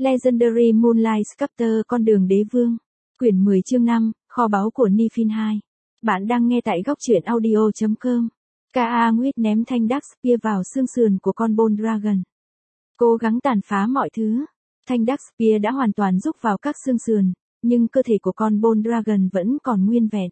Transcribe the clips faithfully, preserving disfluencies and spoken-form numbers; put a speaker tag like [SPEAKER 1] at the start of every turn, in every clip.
[SPEAKER 1] Legendary Moonlight Sculptor Con đường đế vương. Quyển mười chương năm, kho báu của Nifin hai. Bạn đang nghe tại góc truyện audio chấm com. ca a Nguyệt ném thanh Dark Spear vào xương sườn của con Bone Dragon. Cố gắng tàn phá mọi thứ. Thanh Dark Spear đã hoàn toàn rúc vào các xương sườn, nhưng cơ thể của con Bone Dragon vẫn còn nguyên vẹn.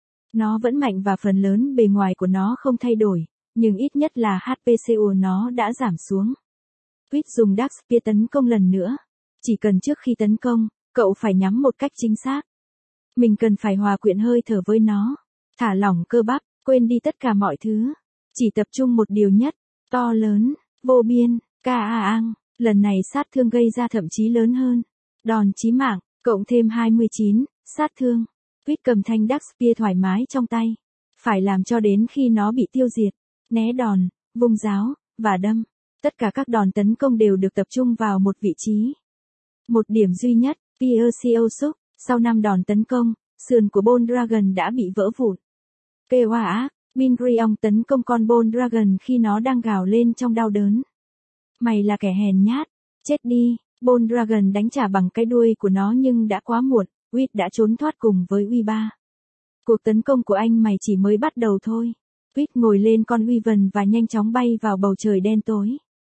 [SPEAKER 1] Nó vẫn mạnh và phần lớn bề ngoài của nó không thay đổi, nhưng ít nhất là hát pê của nó đã giảm xuống. Quýt dùng Dark Spear tấn công lần nữa. Chỉ cần trước khi tấn công, cậu phải nhắm một cách chính xác. Mình cần phải hòa quyện hơi thở với nó. Thả lỏng cơ bắp, quên đi tất cả mọi thứ. Chỉ tập trung một điều nhất, to lớn, vô biên, ca a ang. Lần này sát thương gây ra thậm chí lớn hơn. Đòn chí mạng, cộng thêm hai mươi chín, sát thương. Quýt cầm thanh Dark Spear thoải mái trong tay. Phải làm cho đến khi nó bị tiêu diệt. Né đòn, vung giáo, và đâm. Tất cả các đòn tấn công đều được tập trung vào một vị trí. Một điểm duy nhất, Pierce Súc, sau năm đòn tấn công, sườn của Bone Dragon đã bị vỡ vụn. Kêu a ác, Bingriong tấn công con Bone Dragon khi nó đang gào lên trong đau đớn. Mày là kẻ hèn nhát, chết đi. Bone Dragon đánh trả bằng cái đuôi của nó nhưng đã quá muộn, Quýt đã trốn thoát cùng với uy ba. Cuộc tấn công của anh mày chỉ mới bắt đầu thôi. Quýt ngồi lên con Wyvern và nhanh chóng bay vào bầu trời đen tối.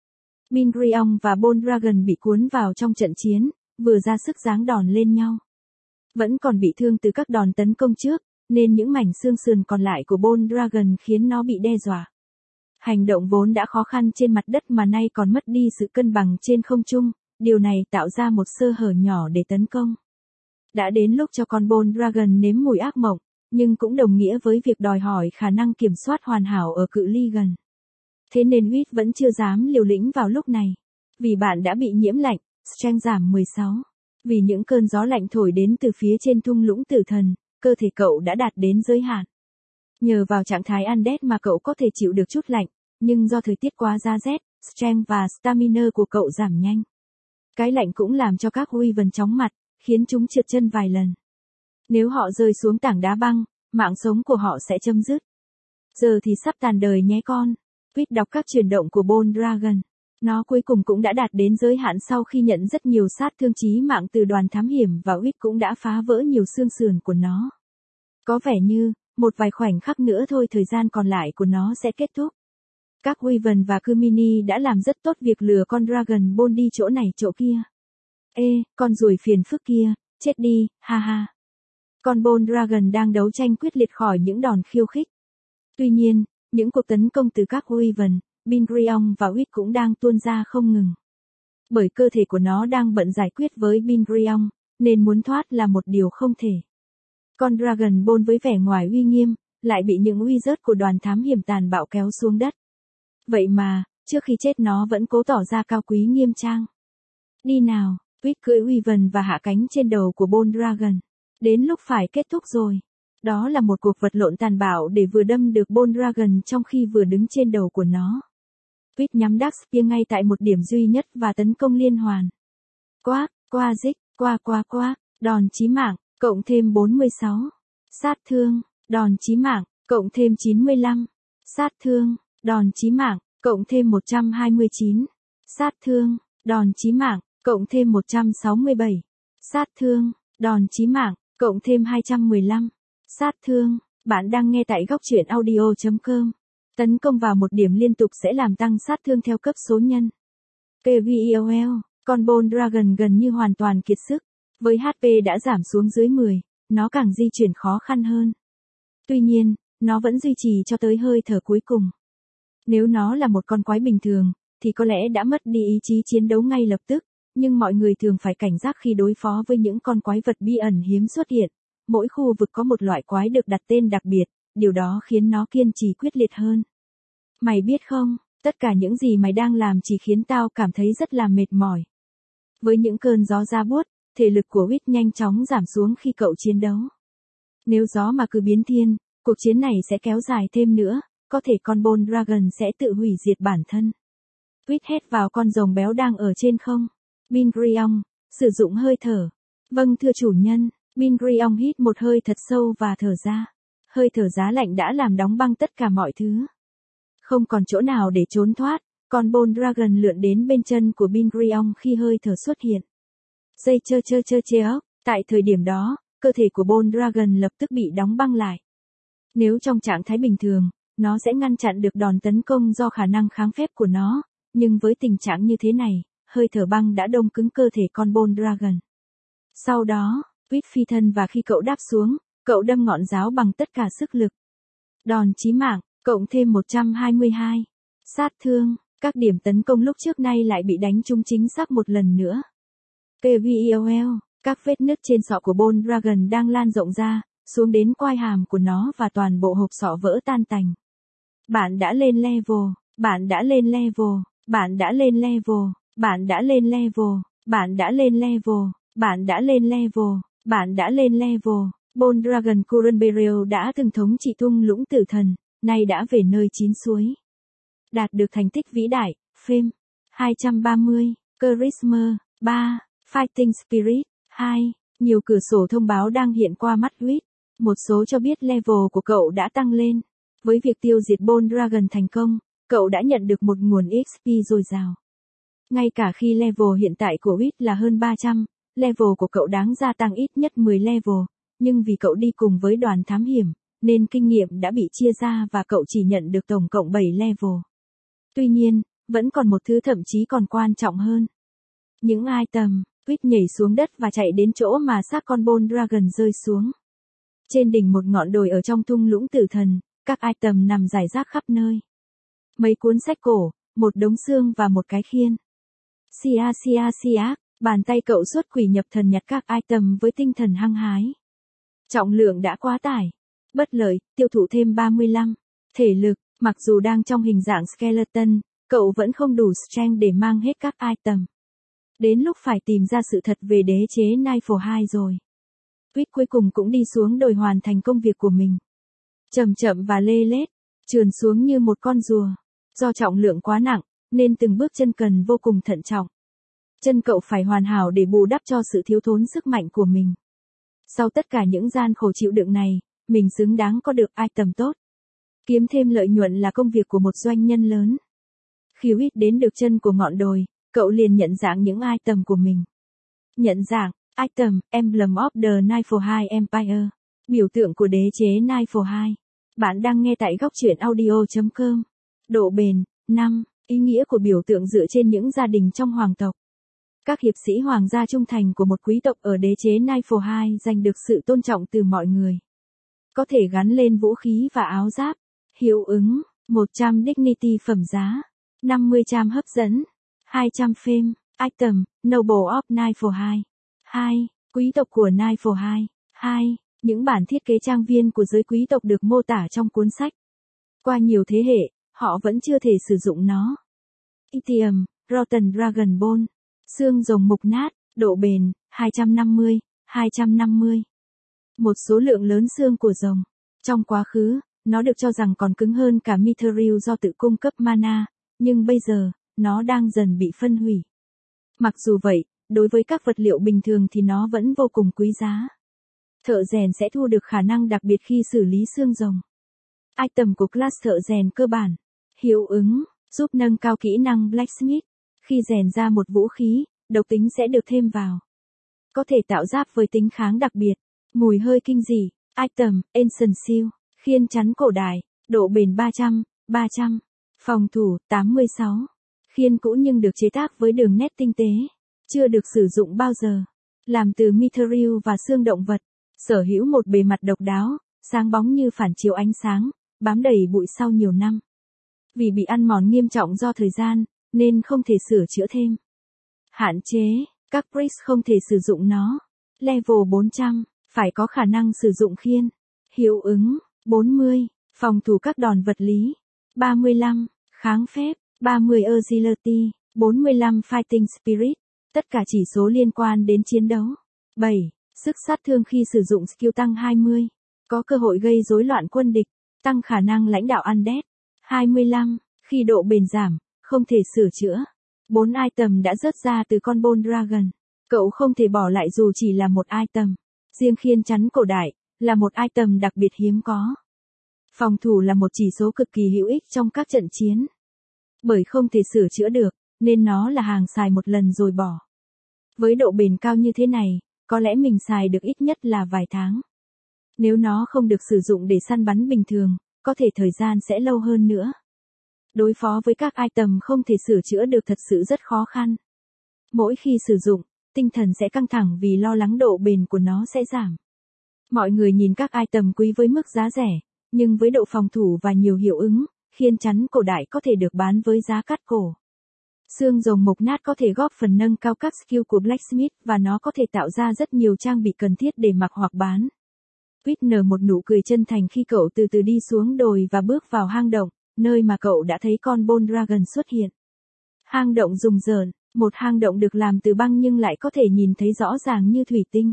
[SPEAKER 1] Bingriong và Bone Dragon bị cuốn vào trong trận chiến, vừa ra sức giáng đòn lên nhau. Vẫn còn bị thương từ các đòn tấn công trước, nên những mảnh xương sườn còn lại của Bone Dragon khiến nó bị đe dọa. Hành động vốn đã khó khăn trên mặt đất mà nay còn mất đi sự cân bằng trên không trung, điều này tạo ra một sơ hở nhỏ để tấn công. Đã đến lúc cho con Bone Dragon nếm mùi ác mộng, nhưng cũng đồng nghĩa với việc đòi hỏi khả năng kiểm soát hoàn hảo ở cự ly gần. Thế nên Quýt vẫn chưa dám liều lĩnh vào lúc này. Vì bạn đã bị nhiễm lạnh, strength giảm mười sáu. Vì những cơn gió lạnh thổi đến từ phía trên thung lũng tử thần, cơ thể cậu đã đạt đến giới hạn. Nhờ vào trạng thái undead mà cậu có thể chịu được chút lạnh, nhưng do thời tiết quá giá rét, strength và stamina của cậu giảm nhanh. Cái lạnh cũng làm cho các Wyvern chóng mặt, khiến chúng trượt chân vài lần. Nếu họ rơi xuống tảng đá băng, mạng sống của họ sẽ chấm dứt. Giờ thì sắp tàn đời nhé con. Quýt đọc các chuyển động của Bone Dragon. Nó cuối cùng cũng đã đạt đến giới hạn sau khi nhận rất nhiều sát thương chí mạng từ đoàn thám hiểm và Quýt cũng đã phá vỡ nhiều xương sườn của nó. Có vẻ như, một vài khoảnh khắc nữa thôi thời gian còn lại của nó sẽ kết thúc. Các Wyvern và Kumini đã làm rất tốt việc lừa con Dragon Bone đi chỗ này chỗ kia. Ê, con ruồi phiền phức kia, chết đi, ha ha. Con Bone Dragon đang đấu tranh quyết liệt khỏi những đòn khiêu khích. Tuy nhiên, những cuộc tấn công từ các Wyvern, Bingriong và Quýt cũng đang tuôn ra không ngừng. Bởi cơ thể của nó đang bận giải quyết với Bingriong, nên muốn thoát là một điều không thể. Con Dragon Bone với vẻ ngoài uy nghiêm, lại bị những uy rớt của đoàn thám hiểm tàn bạo kéo xuống đất. Vậy mà, trước khi chết nó vẫn cố tỏ ra cao quý nghiêm trang. Đi nào, Quýt cưỡi Wyvern và hạ cánh trên đầu của Bone Dragon. Đến lúc phải kết thúc rồi. Đó là một cuộc vật lộn tàn bạo để vừa đâm được Bone Dragon trong khi vừa đứng trên đầu của nó. Quýt nhắm Dark Spear ngay tại một điểm duy nhất và tấn công liên hoàn. Quác, qua dích, qua qua quác, đòn chí mạng, cộng thêm bốn mươi sáu. Sát thương, đòn chí mạng, cộng thêm chín mươi lăm. Sát thương, đòn chí mạng, cộng thêm một trăm hai mươi chín. Sát thương, đòn chí mạng, cộng thêm một trăm sáu mươi bảy. Sát thương, đòn chí mạng, cộng thêm hai trăm mười lăm. Sát thương, bạn đang nghe tại góc truyện audio chấm com. Tấn công vào một điểm liên tục sẽ làm tăng sát thương theo cấp số nhân. pê vê e o lờ, con Bone Dragon gần như hoàn toàn kiệt sức. Với hát pê đã giảm xuống dưới mười, nó càng di chuyển khó khăn hơn. Tuy nhiên, nó vẫn duy trì cho tới hơi thở cuối cùng. Nếu nó là một con quái bình thường, thì có lẽ đã mất đi ý chí chiến đấu ngay lập tức, nhưng mọi người thường phải cảnh giác khi đối phó với những con quái vật bí ẩn hiếm xuất hiện. Mỗi khu vực có một loại quái được đặt tên đặc biệt, điều đó khiến nó kiên trì quyết liệt hơn. Mày biết không, tất cả những gì mày đang làm chỉ khiến tao cảm thấy rất là mệt mỏi. Với những cơn gió ra buốt, thể lực của Quýt nhanh chóng giảm xuống khi cậu chiến đấu. Nếu gió mà cứ biến thiên, cuộc chiến này sẽ kéo dài thêm nữa, có thể con Bone Dragon sẽ tự hủy diệt bản thân. Quýt hét vào con rồng béo đang ở trên không. Bingriong, sử dụng hơi thở. Vâng thưa chủ nhân. Bingriong hít một hơi thật sâu và thở ra. Hơi thở giá lạnh đã làm đóng băng tất cả mọi thứ. Không còn chỗ nào để trốn thoát, con Bone Dragon lượn đến bên chân của Bingriong khi hơi thở xuất hiện. Dây chơ chơ chơ chê ốc. Tại thời điểm đó, cơ thể của Bone Dragon lập tức bị đóng băng lại. Nếu trong trạng thái bình thường, nó sẽ ngăn chặn được đòn tấn công do khả năng kháng phép của nó, nhưng với tình trạng như thế này, hơi thở băng đã đông cứng cơ thể con Bone Dragon. Sau đó, Quýt phi thân và khi cậu đáp xuống, cậu đâm ngọn giáo bằng tất cả sức lực. Đòn chí mạng, cộng thêm một trăm hai mươi hai. Sát thương, các điểm tấn công lúc trước nay lại bị đánh trúng chính xác một lần nữa. pê vê e o lờ, các vết nứt trên sọ của Bone Dragon đang lan rộng ra, xuống đến quai hàm của nó và toàn bộ hộp sọ vỡ tan tành. Bạn đã lên level, bạn đã lên level, bạn đã lên level, bạn đã lên level, bạn đã lên level, bạn đã lên level, bạn đã lên level. Bone Dragon Current Burial đã từng thống trị thung lũng tử thần, nay đã về nơi chín suối. Đạt được thành tích vĩ đại, Fame, hai trăm ba mươi, Charisma, ba, Fighting Spirit, hai, nhiều cửa sổ thông báo đang hiện qua mắt Quýt. Một số cho biết level của cậu đã tăng lên. Với việc tiêu diệt Bone Dragon thành công, cậu đã nhận được một nguồn ích pê dồi dào. Ngay cả khi level hiện tại của Quýt là hơn ba trăm, level của cậu đáng gia tăng ít nhất mười level, nhưng vì cậu đi cùng với đoàn thám hiểm, nên kinh nghiệm đã bị chia ra và cậu chỉ nhận được tổng cộng bảy level. Tuy nhiên, vẫn còn một thứ thậm chí còn quan trọng hơn. Những item, Quýt nhảy xuống đất và chạy đến chỗ mà xác con Bone Dragon rơi xuống. Trên đỉnh một ngọn đồi ở trong thung lũng tử thần, các item nằm rải rác khắp nơi. Mấy cuốn sách cổ, một đống xương và một cái khiên. Xia xia xia, bàn tay cậu xuất quỷ nhập thần nhặt các item với tinh thần hăng hái. Trọng lượng đã quá tải. Bất lợi, tiêu thụ thêm ba mươi lăm. Thể lực, mặc dù đang trong hình dạng skeleton, cậu vẫn không đủ strength để mang hết các item. Đến lúc phải tìm ra sự thật về đế chế Nightfall hai rồi. Quýt cuối cùng cũng đi xuống đồi hoàn thành công việc của mình. Chậm chậm và lê lết, trườn xuống như một con rùa. Do trọng lượng quá nặng, nên từng bước chân cần vô cùng thận trọng. Chân cậu phải hoàn hảo để bù đắp cho sự thiếu thốn sức mạnh của mình. Sau tất cả những gian khổ chịu đựng này, mình xứng đáng có được item tốt. Kiếm thêm lợi nhuận là công việc của một doanh nhân lớn. Khi Quýt đến được chân của ngọn đồi, cậu liền nhận dạng những item của mình. Nhận dạng, item, Emblem of the Nightfall hai Empire. Biểu tượng của đế chế Nightfall hai. Bạn đang nghe tại góc truyện audio chấm com. Độ bền, năm. Ý nghĩa của biểu tượng dựa trên những gia đình trong hoàng tộc. Các hiệp sĩ hoàng gia trung thành của một quý tộc ở đế chế Nightfall hai giành được sự tôn trọng từ mọi người. Có thể gắn lên vũ khí và áo giáp. Hiệu ứng, một trăm dignity phẩm giá. năm mươi charm hấp dẫn. hai trăm fame. Item, Noble of Nightfall hai. hai. Quý tộc của Nightfall hai. hai. Những bản thiết kế trang viên của giới quý tộc được mô tả trong cuốn sách. Qua nhiều thế hệ, họ vẫn chưa thể sử dụng nó. Itium, Rotten Dragon Bone. Xương rồng mục nát, độ bền, hai trăm năm mươi, hai trăm năm mươi. Một số lượng lớn xương của rồng. Trong quá khứ, nó được cho rằng còn cứng hơn cả Mithril do tự cung cấp mana, nhưng bây giờ, nó đang dần bị phân hủy. Mặc dù vậy, đối với các vật liệu bình thường thì nó vẫn vô cùng quý giá. Thợ rèn sẽ thu được khả năng đặc biệt khi xử lý xương rồng. Item của class thợ rèn cơ bản. Hiệu ứng, giúp nâng cao kỹ năng blacksmith. Khi rèn ra một vũ khí, độc tính sẽ được thêm vào. Có thể tạo giáp với tính kháng đặc biệt. Mùi hơi kinh dị. Item, Ancient Seal. Khiên chắn cổ đại. Độ bền ba trăm, ba trăm. Phòng thủ, tám mươi sáu. Khiên cũ nhưng được chế tác với đường nét tinh tế. Chưa được sử dụng bao giờ. Làm từ Mithril và xương động vật. Sở hữu một bề mặt độc đáo, sáng bóng như phản chiếu ánh sáng, bám đầy bụi sau nhiều năm. Vì bị ăn mòn nghiêm trọng do thời gian, nên không thể sửa chữa thêm. Hạn chế, các priest không thể sử dụng nó. Level bốn trăm, phải có khả năng sử dụng khiên. Hiệu ứng, bốn mươi, phòng thủ các đòn vật lý. ba mươi lăm, kháng phép, ba mươi agility, bốn mươi lăm fighting spirit. Tất cả chỉ số liên quan đến chiến đấu. bảy. Sức sát thương khi sử dụng skill tăng hai mươi. Có cơ hội gây rối loạn quân địch, tăng khả năng lãnh đạo undead. hai mươi lăm. Khi độ bền giảm, không thể sửa chữa. bốn item đã rớt ra từ con Bone Dragon. Cậu không thể bỏ lại dù chỉ là một item. Riêng khiên chắn cổ đại, là một item đặc biệt hiếm có. Phòng thủ là một chỉ số cực kỳ hữu ích trong các trận chiến. Bởi không thể sửa chữa được, nên nó là hàng xài một lần rồi bỏ. Với độ bền cao như thế này, có lẽ mình xài được ít nhất là vài tháng. Nếu nó không được sử dụng để săn bắn bình thường, có thể thời gian sẽ lâu hơn nữa. Đối phó với các item không thể sửa chữa được thật sự rất khó khăn. Mỗi khi sử dụng, tinh thần sẽ căng thẳng vì lo lắng độ bền của nó sẽ giảm. Mọi người nhìn các item quý với mức giá rẻ, nhưng với độ phòng thủ và nhiều hiệu ứng, khiên chắn cổ đại có thể được bán với giá cắt cổ. Xương rồng mục nát có thể góp phần nâng cao các skill của Blacksmith và nó có thể tạo ra rất nhiều trang bị cần thiết để mặc hoặc bán. Quýt nở một nụ cười chân thành khi cậu từ từ đi xuống đồi và bước vào hang động, nơi mà cậu đã thấy con Bone Dragon xuất hiện. Hang động rùng rợn, một hang động được làm từ băng nhưng lại có thể nhìn thấy rõ ràng như thủy tinh.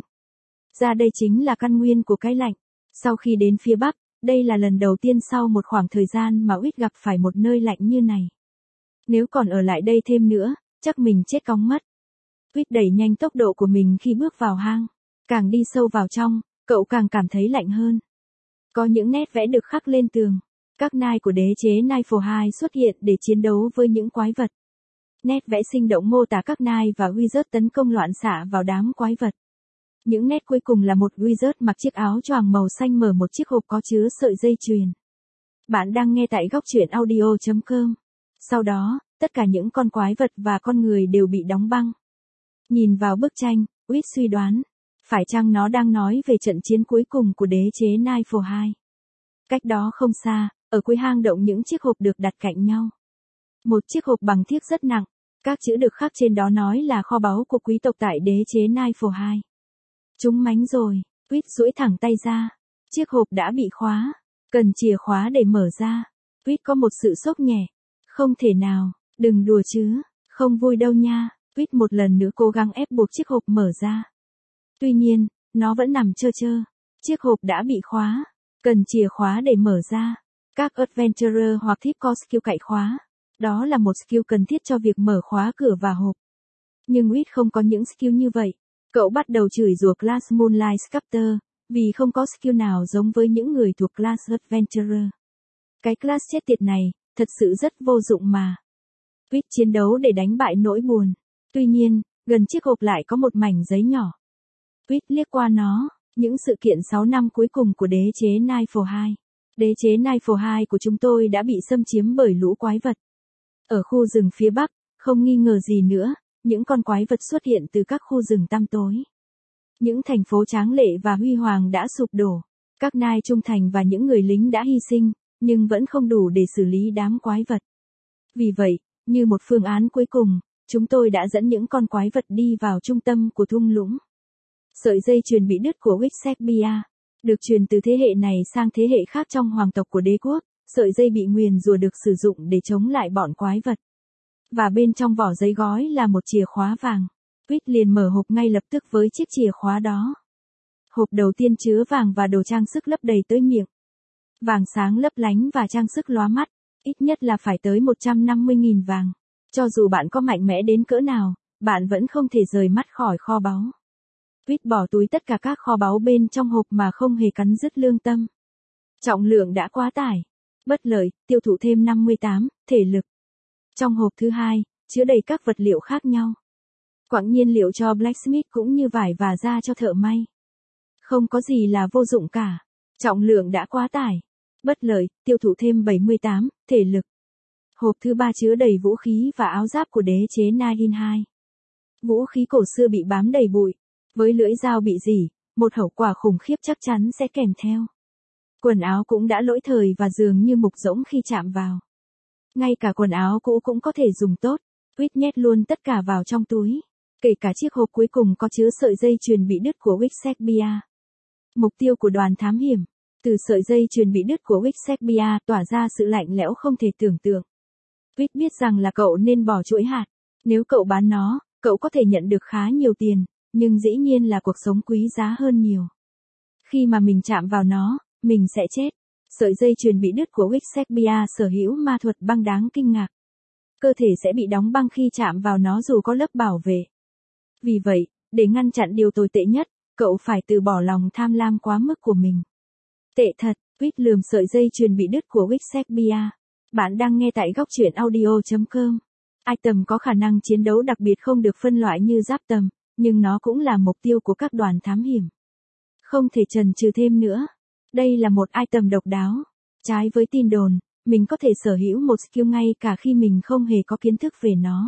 [SPEAKER 1] Ra đây chính là căn nguyên của cái lạnh. Sau khi đến phía Bắc, đây là lần đầu tiên sau một khoảng thời gian mà Quýt gặp phải một nơi lạnh như này. Nếu còn ở lại đây thêm nữa, chắc mình chết cóng mất. Quýt đẩy nhanh tốc độ của mình khi bước vào hang. Càng đi sâu vào trong, cậu càng cảm thấy lạnh hơn. Có những nét vẽ được khắc lên tường. Các nai của đế chế Nightfall hai xuất hiện để chiến đấu với những quái vật. Nét vẽ sinh động mô tả các nai và wizard tấn công loạn xạ vào đám quái vật. Những nét cuối cùng là một wizard mặc chiếc áo choàng màu xanh mở một chiếc hộp có chứa sợi dây chuyền. Bạn đang nghe tại góc truyện audio chấm com. Sau đó, tất cả những con quái vật và con người đều bị đóng băng. Nhìn vào bức tranh, Quýt suy đoán, phải chăng nó đang nói về trận chiến cuối cùng của đế chế Nightfall hai? Cách đó không xa, ở cuối hang động những chiếc hộp được đặt cạnh nhau. Một chiếc hộp bằng thiếc rất nặng, các chữ được khắc trên đó nói là kho báu của quý tộc tại đế chế Nightfall hai. Chúng mánh rồi, Quýt duỗi thẳng tay ra. Chiếc hộp đã bị khóa, cần chìa khóa để mở ra. Quýt có một sự sốc nhẹ. Không thể nào, đừng đùa chứ, không vui đâu nha. Quýt một lần nữa cố gắng ép buộc chiếc hộp mở ra. Tuy nhiên, nó vẫn nằm trơ trơ. Chiếc hộp đã bị khóa, cần chìa khóa để mở ra. Các adventurer hoặc thief có skill cậy khóa. Đó là một skill cần thiết cho việc mở khóa cửa và hộp. Nhưng Quýt không có những skill như vậy. Cậu bắt đầu chửi rủa class Moonlight Sculptor, vì không có skill nào giống với những người thuộc class Adventurer. Cái class chết tiệt này, thật sự rất vô dụng mà. Quýt chiến đấu để đánh bại nỗi buồn. Tuy nhiên, gần chiếc hộp lại có một mảnh giấy nhỏ. Quýt liếc qua nó, những sự kiện sáu năm cuối cùng của đế chế Nightfall hai. Đế chế Nightfall hai của chúng tôi đã bị xâm chiếm bởi lũ quái vật. Ở khu rừng phía Bắc, không nghi ngờ gì nữa, những con quái vật xuất hiện từ các khu rừng tăm tối. Những thành phố tráng lệ và huy hoàng đã sụp đổ. Các nai trung thành và những người lính đã hy sinh, nhưng vẫn không đủ để xử lý đám quái vật. Vì vậy, như một phương án cuối cùng, chúng tôi đã dẫn những con quái vật đi vào trung tâm của thung lũng. Sợi dây chuyền bị đứt của Wixsecbia, được truyền từ thế hệ này sang thế hệ khác trong hoàng tộc của đế quốc. Sợi dây bị nguyền rủa được sử dụng để chống lại bọn quái vật. Và bên trong vỏ giấy gói là một chìa khóa vàng. Quýt liền mở hộp ngay lập tức với chiếc chìa khóa đó. Hộp đầu tiên chứa vàng và đồ trang sức lấp đầy tới miệng. Vàng sáng lấp lánh và trang sức lóa mắt, ít nhất là phải tới một trăm năm mươi nghìn vàng. Cho dù bạn có mạnh mẽ đến cỡ nào, bạn vẫn không thể rời mắt khỏi kho báu. Quýt bỏ túi tất cả các kho báu bên trong hộp mà không hề cắn rứt lương tâm. Trọng lượng đã quá tải. Bất lợi, tiêu thụ thêm năm mươi tám, thể lực. Trong hộp thứ hai, chứa đầy các vật liệu khác nhau. Quặng nhiên liệu cho blacksmith cũng như vải và da cho thợ may. Không có gì là vô dụng cả. Trọng lượng đã quá tải. Bất lợi, tiêu thụ thêm bảy mươi tám, thể lực. Hộp thứ ba chứa đầy vũ khí và áo giáp của đế chế Nightfall hai. Vũ khí cổ xưa bị bám đầy bụi. Với lưỡi dao bị rỉ, một hậu quả khủng khiếp chắc chắn sẽ kèm theo. Quần áo cũng đã lỗi thời và dường như mục rỗng khi chạm vào. Ngay cả quần áo cũ cũng có thể dùng tốt. Quýt nhét luôn tất cả vào trong túi. Kể cả chiếc hộp cuối cùng có chứa sợi dây chuyền bị đứt của Wixsecbia. Mục tiêu của đoàn thám hiểm. Từ sợi dây chuyền bị đứt của Wixsecbia tỏa ra sự lạnh lẽo không thể tưởng tượng. Quýt biết rằng là cậu nên bỏ chuỗi hạt. Nếu cậu bán nó, cậu có thể nhận được khá nhiều tiền, nhưng dĩ nhiên là cuộc sống quý giá hơn nhiều. Khi mà mình chạm vào nó, mình sẽ chết. Sợi dây chuyền bị đứt của Wixsecbia sở hữu ma thuật băng đáng kinh ngạc. Cơ thể sẽ bị đóng băng khi chạm vào nó dù có lớp bảo vệ. Vì vậy, để ngăn chặn điều tồi tệ nhất, cậu phải từ bỏ lòng tham lam quá mức của mình. Tệ thật, Quýt lườm sợi dây chuyền bị đứt của Wixsecbia. Bạn đang nghe tại góc truyện audio chấm com. Item có khả năng chiến đấu đặc biệt không được phân loại như giáp tầm, nhưng nó cũng là mục tiêu của các đoàn thám hiểm. Không thể chần chừ thêm nữa. Đây là một item độc đáo. Trái với tin đồn, mình có thể sở hữu một skill ngay cả khi mình không hề có kiến thức về nó.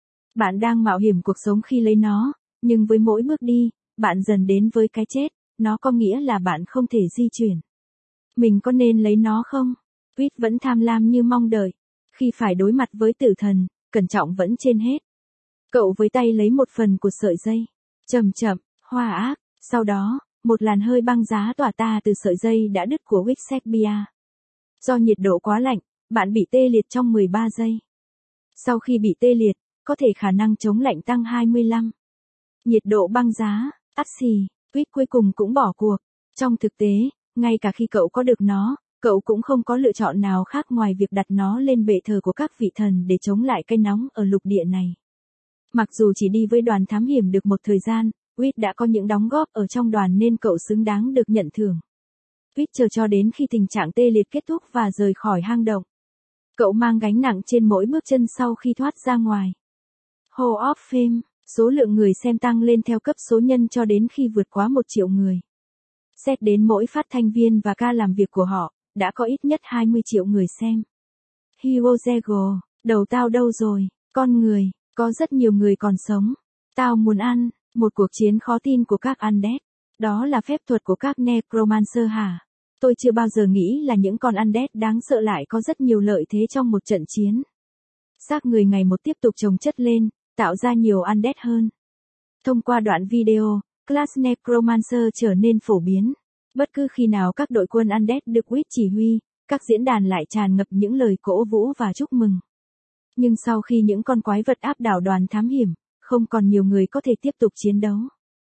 [SPEAKER 1] Bạn đang mạo hiểm cuộc sống khi lấy nó, nhưng với mỗi bước đi, bạn dần đến với cái chết, nó có nghĩa là bạn không thể di chuyển. Mình có nên lấy nó không? Reed vẫn tham lam như mong đợi. Khi phải đối mặt với tử thần, cẩn trọng vẫn trên hết. Cậu với tay lấy một phần của sợi dây. Chậm chậm, hoa ác, sau đó, một làn hơi băng giá tỏa ta từ sợi dây đã đứt của Wixsepia. Do nhiệt độ quá lạnh, bạn bị tê liệt trong mười ba giây. Sau khi bị tê liệt, có thể khả năng chống lạnh tăng hai mươi lăm. Nhiệt độ băng giá, ắt xì, Reed cuối cùng cũng bỏ cuộc. Trong thực tế, ngay cả khi cậu có được nó, cậu cũng không có lựa chọn nào khác ngoài việc đặt nó lên bệ thờ của các vị thần để chống lại cái nóng ở lục địa này. Mặc dù chỉ đi với đoàn thám hiểm được một thời gian, Reed đã có những đóng góp ở trong đoàn nên cậu xứng đáng được nhận thưởng. Reed chờ cho đến khi tình trạng tê liệt kết thúc và rời khỏi hang động. Cậu mang gánh nặng trên mỗi bước chân sau khi thoát ra ngoài. Hall of Fame, số lượng người xem tăng lên theo cấp số nhân cho đến khi vượt quá một triệu người. Xét đến mỗi phát thanh viên và ca làm việc của họ, đã có ít nhất hai mươi triệu người xem. Hero Zego, đầu tao đâu rồi, con người, có rất nhiều người còn sống. Tao muốn ăn, một cuộc chiến khó tin của các undead. Đó là phép thuật của các necromancer hả? Tôi chưa bao giờ nghĩ là những con undead đáng sợ lại có rất nhiều lợi thế trong một trận chiến. Xác người ngày một tiếp tục chồng chất lên, tạo ra nhiều undead hơn. Thông qua đoạn video, class necromancer trở nên phổ biến. Bất cứ khi nào các đội quân undead được Reed chỉ huy, các diễn đàn lại tràn ngập những lời cổ vũ và chúc mừng. Nhưng sau khi những con quái vật áp đảo đoàn thám hiểm, không còn nhiều người có thể tiếp tục chiến đấu.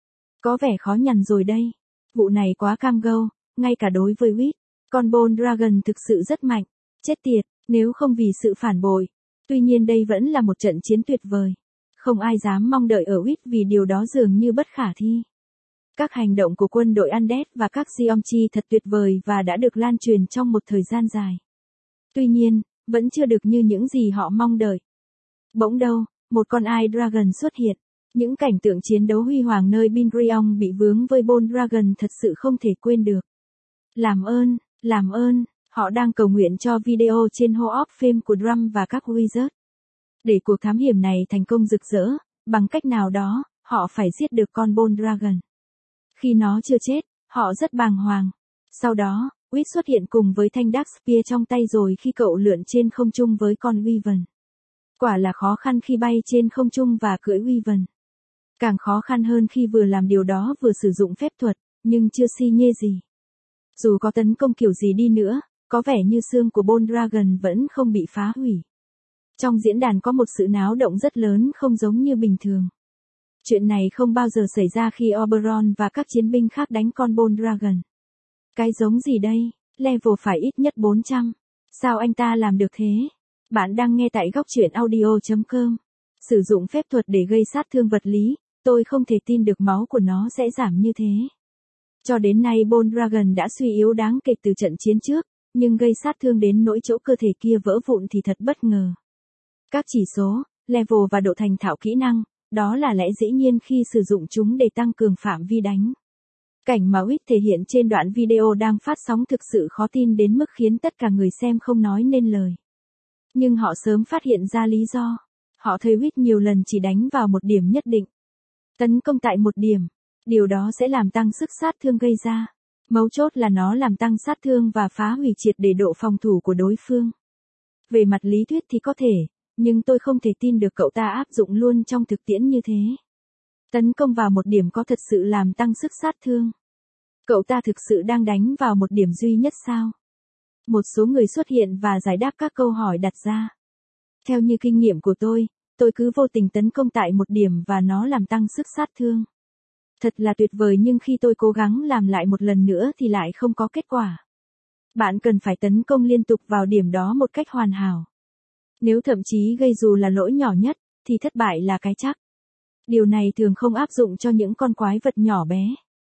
[SPEAKER 1] Có vẻ khó nhằn rồi đây. Vụ này quá cam go, ngay cả đối với Reed. Con Bone Dragon thực sự rất mạnh. Chết tiệt, nếu không vì sự phản bội. Tuy nhiên đây vẫn là một trận chiến tuyệt vời. Không ai dám mong đợi ở Reed vì điều đó dường như bất khả thi. Các hành động của quân đội Undead và các Geomchi thật tuyệt vời và đã được lan truyền trong một thời gian dài. Tuy nhiên, vẫn chưa được như những gì họ mong đợi. Bỗng đâu, một con Eye Dragon xuất hiện. Những cảnh tượng chiến đấu huy hoàng nơi Binrion bị vướng với Bone Dragon thật sự không thể quên được. Làm ơn, làm ơn, họ đang cầu nguyện cho video trên Hall of Fame của Drum và các Wizards. Để cuộc thám hiểm này thành công rực rỡ, bằng cách nào đó, họ phải giết được con Bone Dragon. Khi nó chưa chết, họ rất bàng hoàng. Sau đó, Reed xuất hiện cùng với thanh Dark Spear trong tay rồi khi cậu lượn trên không trung với con Wyvern. Quả là khó khăn khi bay trên không trung và cưỡi Wyvern. Càng khó khăn hơn khi vừa làm điều đó vừa sử dụng phép thuật, nhưng chưa si nhê gì. Dù có tấn công kiểu gì đi nữa, có vẻ như xương của Bone Dragon vẫn không bị phá hủy. Trong diễn đàn có một sự náo động rất lớn không giống như bình thường. Chuyện này không bao giờ xảy ra khi Oberon và các chiến binh khác đánh con Bone Dragon. Cái giống gì đây? Level phải ít nhất bốn trăm. Sao anh ta làm được thế? Bạn đang nghe tại góc truyện audio chấm com. Sử dụng phép thuật để gây sát thương vật lý, tôi không thể tin được máu của nó sẽ giảm như thế. Cho đến nay Bone Dragon đã suy yếu đáng kể từ trận chiến trước, nhưng gây sát thương đến nỗi chỗ cơ thể kia vỡ vụn thì thật bất ngờ. Các chỉ số, level và độ thành thạo kỹ năng, đó là lẽ dĩ nhiên khi sử dụng chúng để tăng cường phạm vi đánh. Cảnh mà Reed thể hiện trên đoạn video đang phát sóng thực sự khó tin đến mức khiến tất cả người xem không nói nên lời. Nhưng họ sớm phát hiện ra lý do. Họ thấy Reed nhiều lần chỉ đánh vào một điểm nhất định. Tấn công tại một điểm. Điều đó sẽ làm tăng sức sát thương gây ra. Mấu chốt là nó làm tăng sát thương và phá hủy triệt để độ phòng thủ của đối phương. Về mặt lý thuyết thì có thể, nhưng tôi không thể tin được cậu ta áp dụng luôn trong thực tiễn như thế. Tấn công vào một điểm có thật sự làm tăng sức sát thương. Cậu ta thực sự đang đánh vào một điểm duy nhất sao? Một số người xuất hiện và giải đáp các câu hỏi đặt ra. Theo như kinh nghiệm của tôi, tôi cứ vô tình tấn công tại một điểm và nó làm tăng sức sát thương. Thật là tuyệt vời nhưng khi tôi cố gắng làm lại một lần nữa thì lại không có kết quả. Bạn cần phải tấn công liên tục vào điểm đó một cách hoàn hảo. Nếu thậm chí gây dù là lỗi nhỏ nhất, thì thất bại là cái chắc. Điều này thường không áp dụng cho những con quái vật nhỏ bé.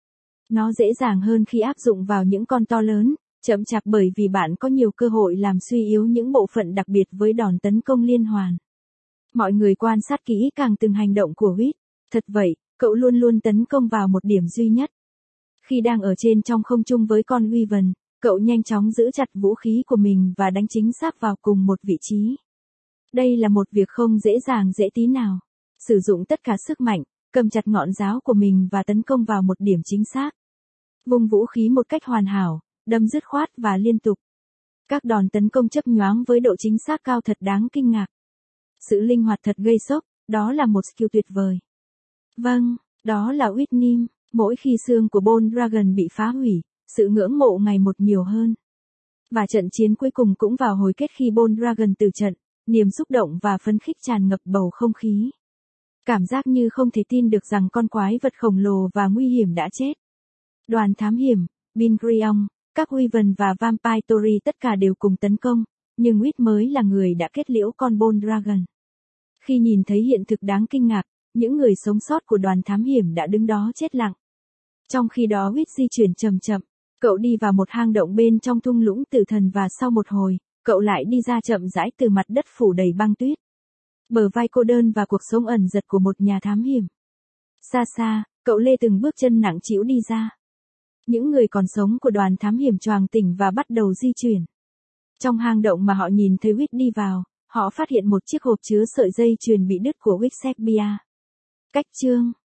[SPEAKER 1] Nó dễ dàng hơn khi áp dụng vào những con to lớn, chậm chạp bởi vì bạn có nhiều cơ hội làm suy yếu những bộ phận đặc biệt với đòn tấn công liên hoàn. Mọi người quan sát kỹ càng từng hành động của Reed. Thật vậy, Cậu luôn luôn tấn công vào một điểm duy nhất. Khi đang ở trên trong không trung với con Wyvern, cậu nhanh chóng giữ chặt vũ khí của mình và đánh chính xác vào cùng một vị trí. Đây là một việc không dễ dàng dễ tí nào. Sử dụng tất cả sức mạnh, cầm chặt ngọn giáo của mình và tấn công vào một điểm chính xác. Vung vũ khí một cách hoàn hảo, đâm dứt khoát và liên tục. Các đòn tấn công chớp nhoáng với độ chính xác cao thật đáng kinh ngạc. Sự linh hoạt thật gây sốc, đó là một skill tuyệt vời. Vâng, đó là Whitney. Mỗi khi xương của Bold Dragon bị phá hủy, sự ngưỡng mộ ngày một nhiều hơn. Và trận chiến cuối cùng cũng vào hồi kết khi Bold Dragon từ trận, niềm xúc động và phấn khích tràn ngập bầu không khí. Cảm giác như không thể tin được rằng con quái vật khổng lồ và nguy hiểm đã chết. Đoàn thám hiểm, Bingrion, các Wyvern và Vampire Tory tất cả đều cùng tấn công, nhưng Whit mới là người đã kết liễu con Bold Dragon. Khi nhìn thấy hiện thực đáng kinh ngạc, những người sống sót của đoàn thám hiểm đã đứng đó chết lặng. Trong khi đó Whit di chuyển chậm chậm, cậu đi vào một hang động bên trong thung lũng tử thần và sau một hồi, cậu lại đi ra chậm rãi từ mặt đất phủ đầy băng tuyết. Bờ vai cô đơn và cuộc sống ẩn dật của một nhà thám hiểm. Xa xa, cậu lê từng bước chân nặng trĩu đi ra. Những người còn sống của đoàn thám hiểm choàng tỉnh và bắt đầu di chuyển. Trong hang động mà họ nhìn thấy Whit đi vào, họ phát hiện một chiếc hộp chứa sợi dây chuyền bị đứt của Wixepia. Cách chương